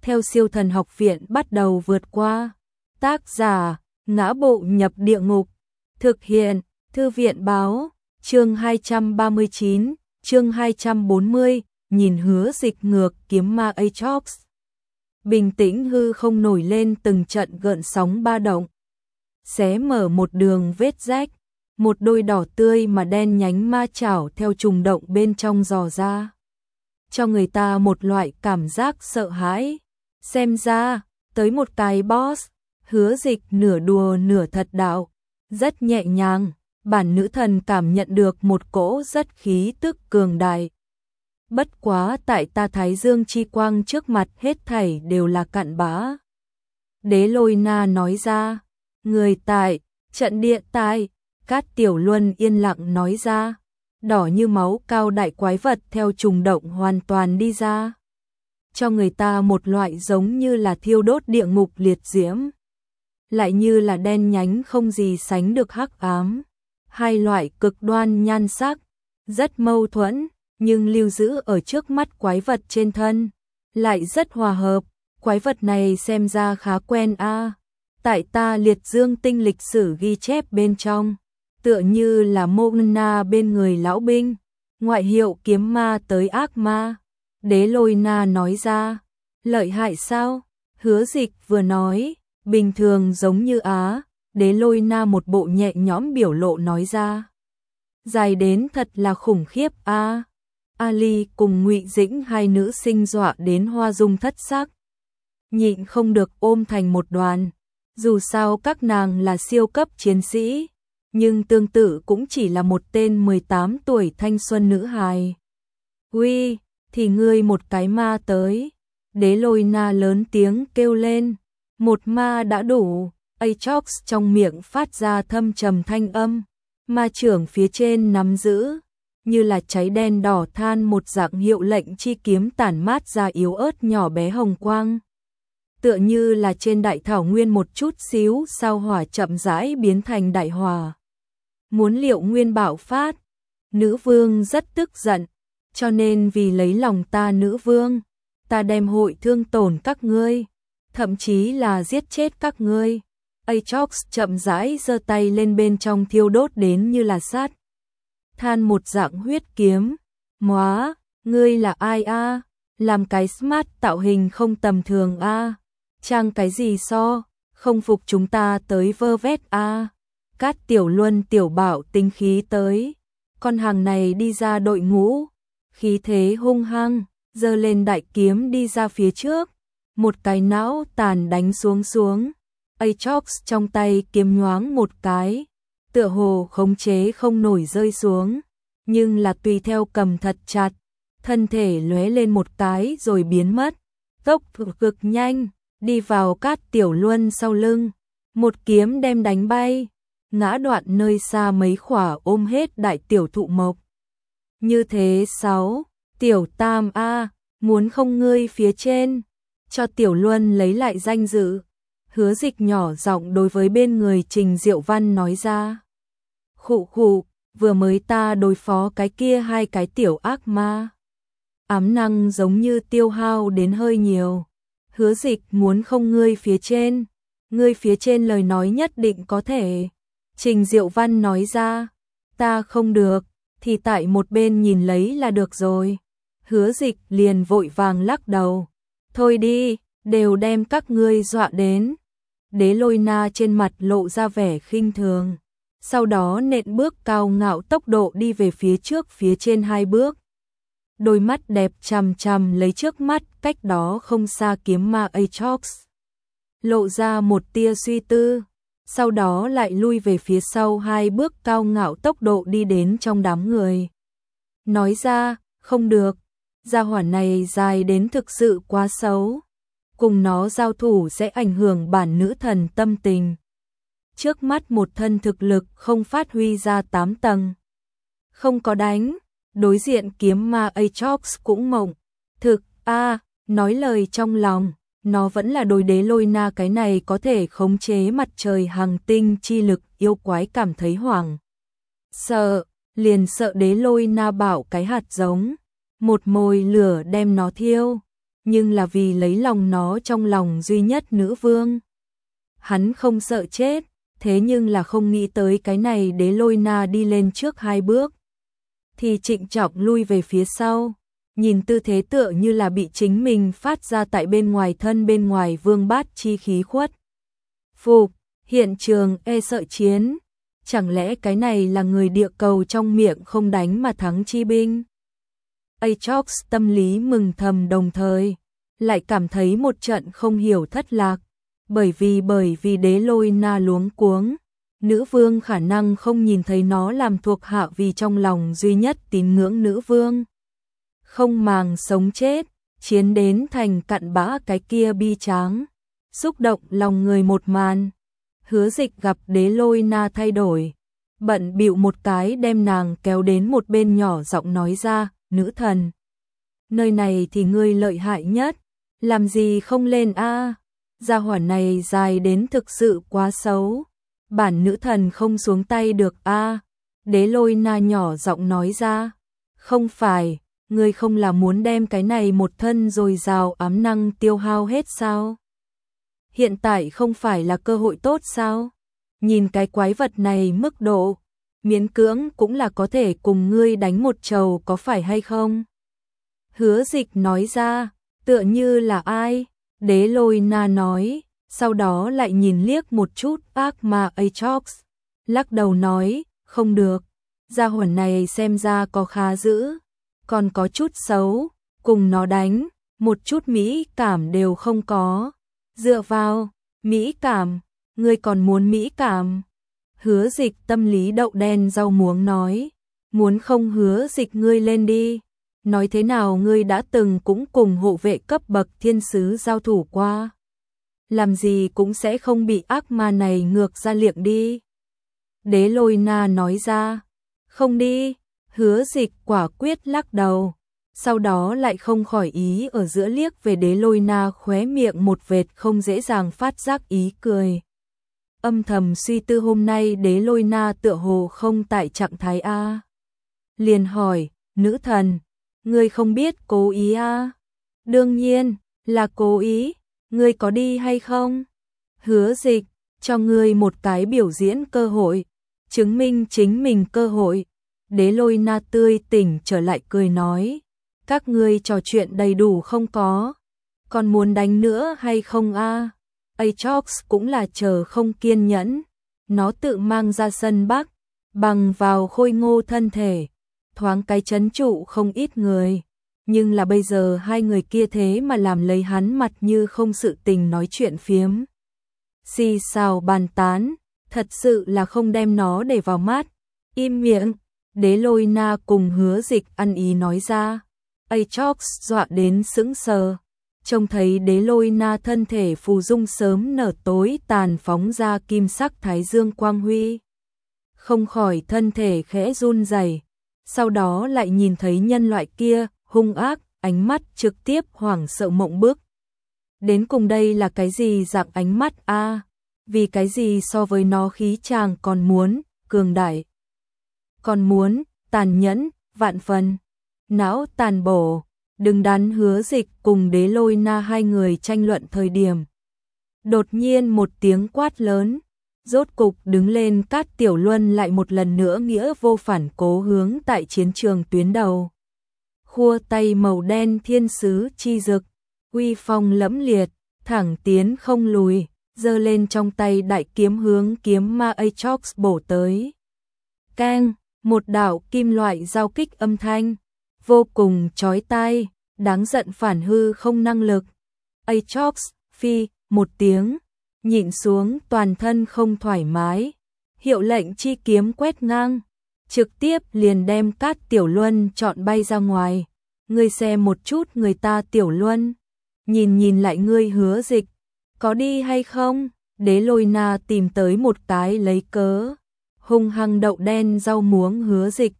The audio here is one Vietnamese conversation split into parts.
theo siêu thần học viện bắt đầu vượt qua. Tác giả, Ngã Bộ Nhập Địa Ngục. Thực hiện, Thư viện báo, chương 239, chương 240, nhìn Hứa Dịch ngược kiếm ma Aatrox. Bình tĩnh hư không nổi lên từng trận gợn sóng ba động. Xé mở một đường vết rách, một đôi đỏ tươi mà đen nhánh ma chảo theo trùng động bên trong dò ra. Cho người ta một loại cảm giác sợ hãi. Xem ra, tới một cái boss, Hứa Dịch nửa đùa nửa thật đạo. Rất nhẹ nhàng, bản nữ thần cảm nhận được một cỗ rất khí tức cường đại. Bất quá tại ta Thái Dương chi quang trước mặt hết thảy đều là cặn bã. Đế Lôi Na nói ra, người tại, trận địa tại, Cát Tiểu Luân yên lặng nói ra, đỏ như máu cao đại quái vật theo trùng động hoàn toàn đi ra. Cho người ta một loại giống như là thiêu đốt địa ngục liệt diễm. Lại như là đen nhánh không gì sánh được hắc ám. Hai loại cực đoan nhan sắc, rất mâu thuẫn, nhưng lưu giữ ở trước mắt quái vật trên thân. Lại rất hòa hợp, quái vật này xem ra khá quen a. Tại ta liệt dương tinh lịch sử ghi chép bên trong, tựa như là Mona bên người lão binh, ngoại hiệu kiếm ma tới ác ma. Đế Lôi Na nói ra, lợi hại sao? Hứa Dịch vừa nói, bình thường giống như Á, Đế Lôi Na một bộ nhẹ nhõm biểu lộ nói ra. Dài đến thật là khủng khiếp a. Ali cùng Ngụy Dĩnh hai nữ sinh dọa đến hoa dung thất sắc. Nhịn không được ôm thành một đoàn, dù sao các nàng là siêu cấp chiến sĩ, nhưng tương tự cũng chỉ là một tên 18 tuổi thanh xuân nữ hài. Uy, thì ngươi một cái ma tới. Đế Lôi Na lớn tiếng kêu lên, một ma đã đủ. Aatrox trong miệng phát ra thâm trầm thanh âm, ma trưởng phía trên nắm giữ, như là cháy đen đỏ than một dạng hiệu lệnh chi kiếm tản mát ra yếu ớt nhỏ bé hồng quang. Tựa như là trên đại thảo nguyên một chút xíu sao hỏa chậm rãi biến thành đại hỏa. Muốn Liệu Nguyên bạo phát, nữ vương rất tức giận, cho nên vì lấy lòng ta nữ vương, ta đem hội thương tổn các ngươi, thậm chí là giết chết các ngươi. Aatrox chậm rãi giơ tay lên bên trong thiêu đốt đến như là sát than một dạng huyết kiếm. Móa, ngươi là ai a? Làm cái smart tạo hình không tầm thường a. Trang cái gì so, không phục chúng ta tới vơ vét a. Cát Tiểu Luân tiểu bảo tinh khí tới. Con hàng này đi ra đội ngũ, khí thế hung hăng, giơ lên đại kiếm đi ra phía trước, một cái não tàn đánh xuống. Aatrox trong tay kiếm nhoáng một cái, tựa hồ khống chế không nổi rơi xuống, nhưng là tùy theo cầm thật chặt, thân thể lóe lên một cái rồi biến mất, tốc độ cực nhanh, đi vào Cát Tiểu Luân sau lưng, một kiếm đem đánh bay, ngã đoạn nơi xa mấy khỏa ôm hết đại tiểu thụ mộc. Như thế 6, Tiểu Tam a, muốn không ngươi phía trên, cho Tiểu Luân lấy lại danh dự. Hứa Dịch nhỏ giọng đối với bên người Trình Diệu Văn nói ra. Khụ khụ, vừa mới ta đối phó cái kia hai cái tiểu ác ma. Ám năng giống như tiêu hao đến hơi nhiều. Hứa Dịch muốn không ngươi phía trên lời nói nhất định có thể. Trình Diệu Văn nói ra, ta không được, thì tại một bên nhìn lấy là được rồi. Hứa Dịch liền vội vàng lắc đầu. Thôi đi, đều đem các ngươi dọa đến. Đế Lôi Na trên mặt lộ ra vẻ khinh thường, sau đó nện bước cao ngạo tốc độ đi về phía trước phía trên 2 bước. Đôi mắt đẹp chằm chằm lấy trước mắt cách đó không xa kiếm ma Aatrox. Lộ ra một tia suy tư, sau đó lại lui về phía sau 2 bước cao ngạo tốc độ đi đến trong đám người. Nói ra, không được, gia hỏa này dài đến thực sự quá xấu. Cùng nó giao thủ sẽ ảnh hưởng bản nữ thần tâm tình. Trước mắt một thân thực lực không phát huy ra 8 tầng. Không có đánh, đối diện kiếm ma Aatrox cũng mộng. Thực, nói lời trong lòng, nó vẫn là đối Đế Lôi Na cái này có thể khống chế mặt trời hành tinh chi lực yêu quái cảm thấy hoảng. Sợ, liền sợ Đế Lôi Na bảo cái hạt giống. Một mồi lửa đem nó thiêu. nhưng là vì lấy lòng nó trong lòng duy nhất nữ vương. Hắn không sợ chết, thế nhưng là không nghĩ tới cái này Đế Lôi Na đi lên trước 2 bước, thì trịnh trọng lui về phía sau, nhìn tư thế tựa như là bị chính mình phát ra tại bên ngoài thân bên ngoài vương bát chi khí khuất. Phục, hiện trường sợ chiến, chẳng lẽ cái này là người địa cầu trong miệng không đánh mà thắng chi binh? Aatrox tâm lý mừng thầm đồng thời, lại cảm thấy một trận không hiểu thất lạc, bởi vì Đế Lôi Na luống cuống, nữ vương khả năng không nhìn thấy nó làm thuộc hạ vì trong lòng duy nhất tín ngưỡng nữ vương. Không màng sống chết, chiến đến thành cặn bã cái kia bi tráng, xúc động lòng người một màn. Hứa Dịch gặp Đế Lôi Na thay đổi, bận bịu một cái đem nàng kéo đến một bên nhỏ giọng nói ra, nữ thần, nơi này thì ngươi lợi hại nhất, làm gì không lên a? Gia hỏa này dài đến thực sự quá xấu, bản nữ thần không xuống tay được a. Đế Lôi Na nhỏ giọng nói ra, không phải, ngươi không là muốn đem cái này một thân dồi dào ám năng tiêu hao hết sao? Hiện tại không phải là cơ hội tốt sao? Nhìn cái quái vật này mức độ, miễn cưỡng cũng là có thể cùng ngươi đánh một trầu có phải hay không? Hứa Dịch nói ra, tựa như là ai? Đế Lôi Na nói, sau đó lại nhìn liếc một chút ác ma Aatrox, lắc đầu nói, không được, gia hỏa này xem ra có khá dữ, còn có chút xấu, cùng nó đánh, một chút mỹ cảm đều không có. Dựa vào, mỹ cảm, ngươi còn muốn mỹ cảm? Hứa Dịch tâm lý đậu đen rau muống nói, muốn không Hứa Dịch ngươi lên đi. Nói thế nào ngươi đã từng cũng cùng hộ vệ cấp bậc thiên sứ giao thủ qua, làm gì cũng sẽ không bị ác ma này ngược ra liệng đi. Đế Lôi Na nói ra, không đi. Hứa Dịch quả quyết lắc đầu, sau đó lại không khỏi ý ở giữa liếc về Đế Lôi Na, khóe miệng một vệt không dễ dàng phát giác ý cười. Âm thầm suy tư hôm nay Đế Lôi Na tựa hồ không tại trạng thái a. Liền hỏi, nữ thần, ngươi không biết cố ý a? Đương nhiên là cố ý, ngươi có đi hay không? Hứa Dịch, cho ngươi một cái biểu diễn cơ hội, chứng minh chính mình cơ hội. Đế Lôi Na tươi tỉnh trở lại cười nói, các ngươi trò chuyện đầy đủ không có, còn muốn đánh nữa hay không a? Aatrox cũng là chờ không kiên nhẫn, nó tự mang ra sân Bắc, bằng vào khôi ngô thân thể, thoáng cái trấn trụ không ít người, nhưng là bây giờ hai người kia thế mà làm lấy hắn mặt như không sự tình nói chuyện phiếm. Xì xào bàn tán, thật sự là không đem nó để vào mắt. Im miệng. Đế Lôi Na cùng Hứa Dịch ăn ý nói ra. Aatrox dọa đến sững sờ, trông thấy Đế Lôi Na thân thể phù dung sớm nở tối tàn phóng ra kim sắc thái dương quang huy, không khỏi thân thể khẽ run rẩy. Sau đó lại nhìn thấy nhân loại kia hung ác, ánh mắt trực tiếp hoảng sợ mộng bức. Đến cùng đây là cái gì dạng ánh mắt a? Vì cái gì so với nó khí chàng còn muốn cường đại, còn muốn tàn nhẫn vạn phần, não tàn bổ. Đừng đắn Hứa Dịch cùng Đế Lôi Na hai người tranh luận thời điểm, đột nhiên một tiếng quát lớn, rốt cục đứng lên Cát Tiểu Luân lại một lần nữa nghĩa vô phản cố hướng tại chiến trường tuyến đầu. Khua tay màu đen thiên sứ chi dực, uy phong lẫm liệt, thẳng tiến không lùi, giơ lên trong tay đại kiếm hướng kiếm ma Aatrox bổ tới. Keng, một đạo kim loại giao kích âm thanh, vô cùng chói tai, đáng giận phản hư không năng lực. Aatrox phi một tiếng, nhịn xuống toàn thân không thoải mái, hiệu lệnh chi kiếm quét ngang, trực tiếp liền đem Cát Tiểu Luân chọn bay ra ngoài. Ngươi xem một chút người ta Tiểu Luân, nhìn lại ngươi Hứa Dịch, có đi hay không? Đế Lôi Na tìm tới một cái lấy cớ, hung hăng đậu đen rau muống Hứa Dịch.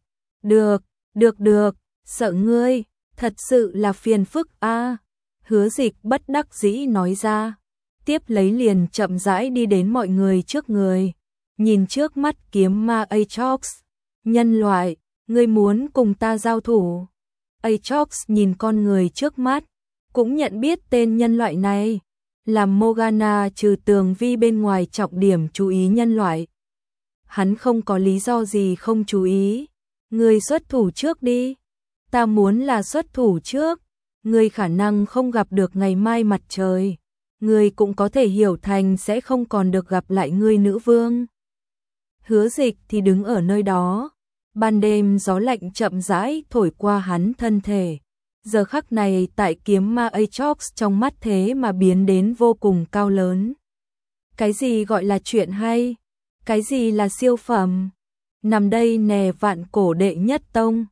Được, sợ ngươi, thật sự là phiền phức a. Hứa Dịch bất đắc dĩ nói ra, tiếp lấy liền chậm rãi đi đến mọi người trước người, nhìn trước mắt kiếm ma Aatrox. Nhân loại, ngươi muốn cùng ta giao thủ? Aatrox nhìn con người trước mắt, cũng nhận biết tên nhân loại này. Làm Morgana trừ tường vi bên ngoài trọng điểm chú ý nhân loại. Hắn không có lý do gì không chú ý. Người xuất thủ trước đi. Ta muốn là xuất thủ trước. Người khả năng không gặp được ngày mai mặt trời. Người cũng có thể hiểu thành sẽ không còn được gặp lại người nữ vương. Hứa Dịch thì đứng ở nơi đó. Ban đêm gió lạnh chậm rãi thổi qua hắn thân thể. Giờ khắc này tại kiếm ma Aatrox trong mắt thế mà biến đến vô cùng cao lớn. Cái gì gọi là chuyện hay? Cái gì là siêu phẩm? Nằm đây nè vạn cổ đệ nhất tông.